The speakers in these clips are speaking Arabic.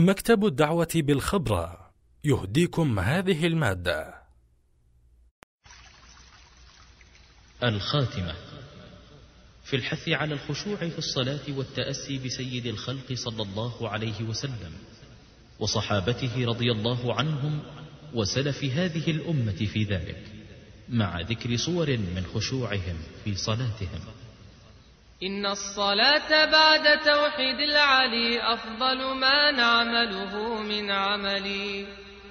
مكتب الدعوة بالخبرة يهديكم هذه المادة. الخاتمة في الحث على الخشوع في الصلاة والتأسي بسيد الخلق صلى الله عليه وسلم وصحابته رضي الله عنهم وسلف هذه الأمة في ذلك، مع ذكر صور من خشوعهم في صلاتهم. إن الصلاة بعد توحيد العلي أفضل ما نعمله من عملي،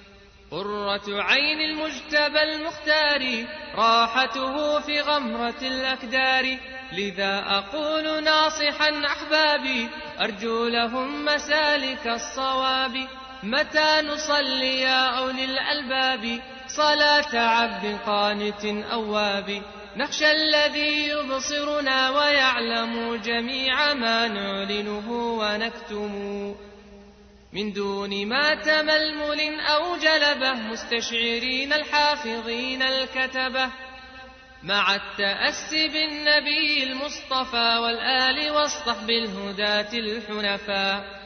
قرة عين المجتبى المختار، راحته في غمرة الأكدار. لذا أقول ناصحا أحبابي، أرجو لهم مسالك الصواب. متى نصلي يا أولي الألباب، صلاة عبد قانت أواب. نخشى الذي يبصرنا ويعلم جميع ما نعلنه ونكتم، من دون ما تململ أو جلبة، مستشعرين الحافظين الكتبة، مع التأسي بالنبي المصطفى والآل والصحب الهداة الحنفاء،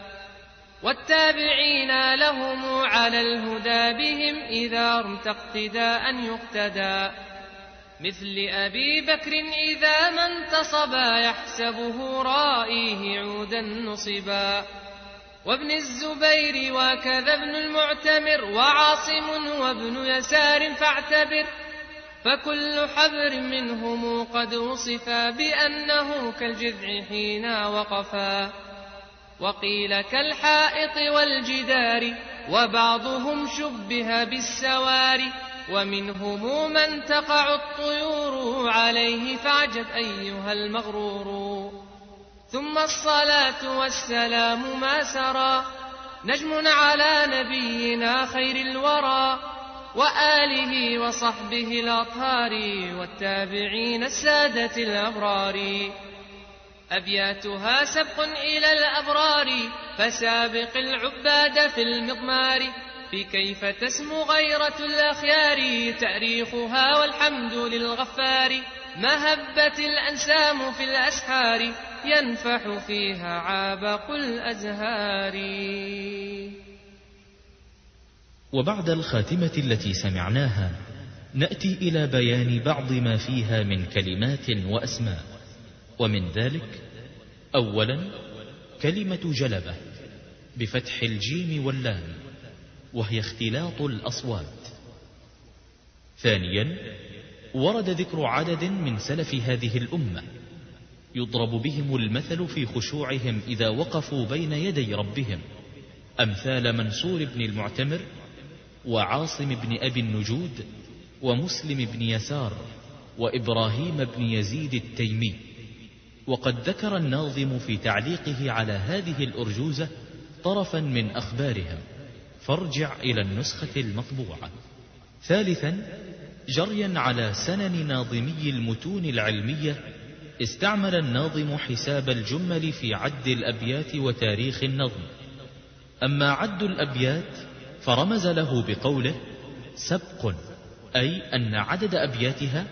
والتابعين لهم على الهدى بهم إذا رمت اقتداء يقتدى. مثل أبي بكر إذا ما انتصبا، يحسبه رائيه عودا نصبا، وابن الزبير وكذا ابن المعتمر، وعاصم وابن يسار فاعتبر. فكل حبر منهم قد وصفا بأنه كالجذع حين وقفا، وقيل كالحائط والجدار، وبعضهم شبه بالسوار. ومنهم من تقع الطيور عليه، فاعجب أيها المغرور. ثم الصلاة والسلام ما سرى، نجم على نبينا خير الورى، وآله وصحبه الأطهار، والتابعين السادة الأبرار. أبياتها سبق إلى الأبرار، فسابق العباد في المضمار. في كيف تسمو غيرة الأخيار، تأريخها والحمد للغفار. مهبت الأنسام في الأسحار، ينفح فيها عابق الأزهار. وبعد الخاتمة التي سمعناها نأتي إلى بيان بعض ما فيها من كلمات وأسماء، ومن ذلك: أولا كلمة جلبة بفتح الجيم واللام، وهي اختلاط الأصوات. ثانيا ورد ذكر عدد من سلف هذه الأمة يضرب بهم المثل في خشوعهم إذا وقفوا بين يدي ربهم، أمثال منصور بن المعتمر، وعاصم بن أبي النجود، ومسلم بن يسار، وإبراهيم بن يزيد التيمي. وقد ذكر الناظم في تعليقه على هذه الأرجوزة طرفا من أخبارهم، فارجع إلى النسخة المطبوعة. ثالثا جريا على سنن ناظمي المتون العلمية، استعمل الناظم حساب الجمل في عد الأبيات وتاريخ النظم. أما عد الأبيات فرمز له بقوله سبق، أي أن عدد أبياتها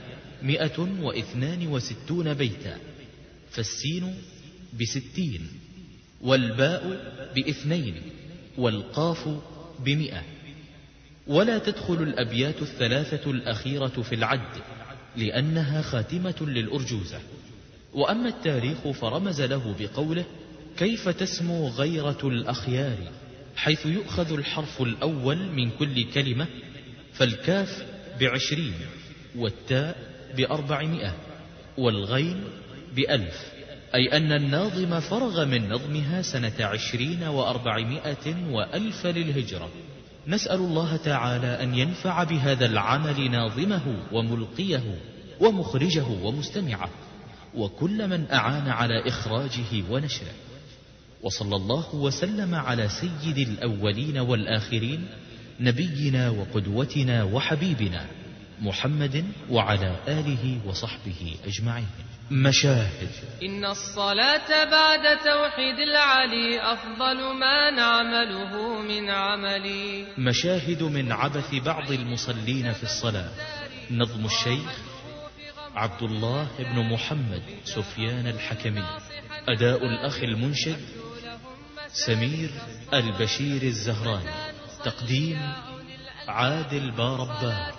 162 بيتا، فالسين ب60، والباء ب2، والقاف ب100. ولا تدخل الأبيات الثلاثة الأخيرة في العد، لأنها خاتمة للأرجوزة. وأما التاريخ فرمز له بقوله كيف تسمو غيرة الأخيار، حيث يؤخذ الحرف الأول من كل كلمة، فالكاف ب20، والتاء ب400، والغين ب1000، أي أن الناظم فرغ من نظمها سنة 20 و400 و1000 للهجرة. نسأل الله تعالى أن ينفع بهذا العمل ناظمه وملقيه ومخرجه ومستمعه، وكل من أعان على إخراجه ونشره. وصلى الله وسلم على سيد الأولين والآخرين، نبينا وقدوتنا وحبيبنا محمد، وعلى آله وصحبه أجمعين. مشاهد. إن الصلاة بعد توحيد العلي أفضل ما نعمله من عملي. مشاهد من عبث بعض المصلين في الصلاة. نظم الشيخ عبد الله بن محمد سفيان الحكمي. أداء الأخ المنشد سمير البشير الزهراني. تقديم عادل باربار.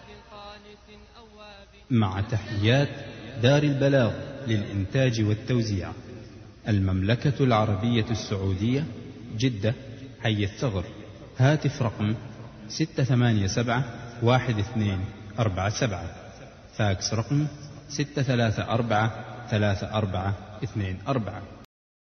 مع تحيات دار البلاغ للإنتاج والتوزيع، المملكة العربية السعودية، جدة، حي الثغر. هاتف رقم 687-1247. فاكس رقم 634-3424.